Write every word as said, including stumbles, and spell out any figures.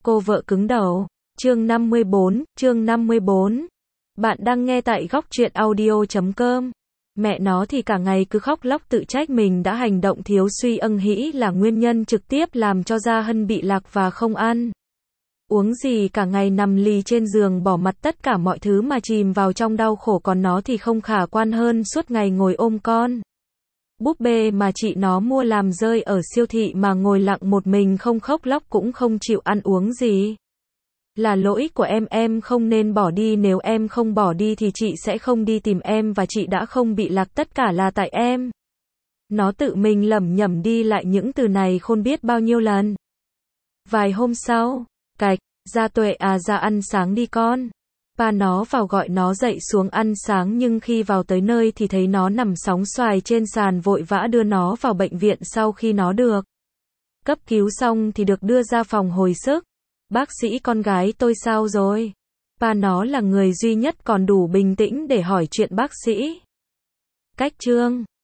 Cô vợ cứng đầu. Chương năm mươi bốn, chương năm mươi bốn. Bạn đang nghe tại góc truyện audio chấm com. Mẹ nó thì cả ngày cứ khóc lóc tự trách mình đã hành động thiếu suy, ân hĩ là nguyên nhân trực tiếp làm cho Gia Hân bị lạc và không ăn uống gì cả ngày, nằm lì trên giường, bỏ mặc tất cả mọi thứ mà chìm vào trong đau khổ, còn nó thì không khả quan hơn, suốt ngày ngồi ôm con búp bê mà chị nó mua làm rơi ở siêu thị mà ngồi lặng một mình, không khóc lóc cũng không chịu ăn uống gì. Là lỗi của em, em không nên bỏ đi, nếu em không bỏ đi thì chị sẽ không đi tìm em và chị đã không bị lạc, tất cả là tại em. Nó tự mình lẩm nhẩm đi lại những từ này không biết bao nhiêu lần. Vài hôm sau, cạch, Gia Tuệ à, ra ăn sáng đi con. Ba nó vào gọi nó dậy xuống ăn sáng, nhưng khi vào tới nơi thì thấy nó nằm sóng xoài trên sàn, vội vã đưa nó vào bệnh viện. Sau khi nó được cấp cứu xong thì được đưa ra phòng hồi sức. Bác sĩ, con gái tôi sao rồi? Ba nó là người duy nhất còn đủ bình tĩnh để hỏi chuyện bác sĩ. Cách chương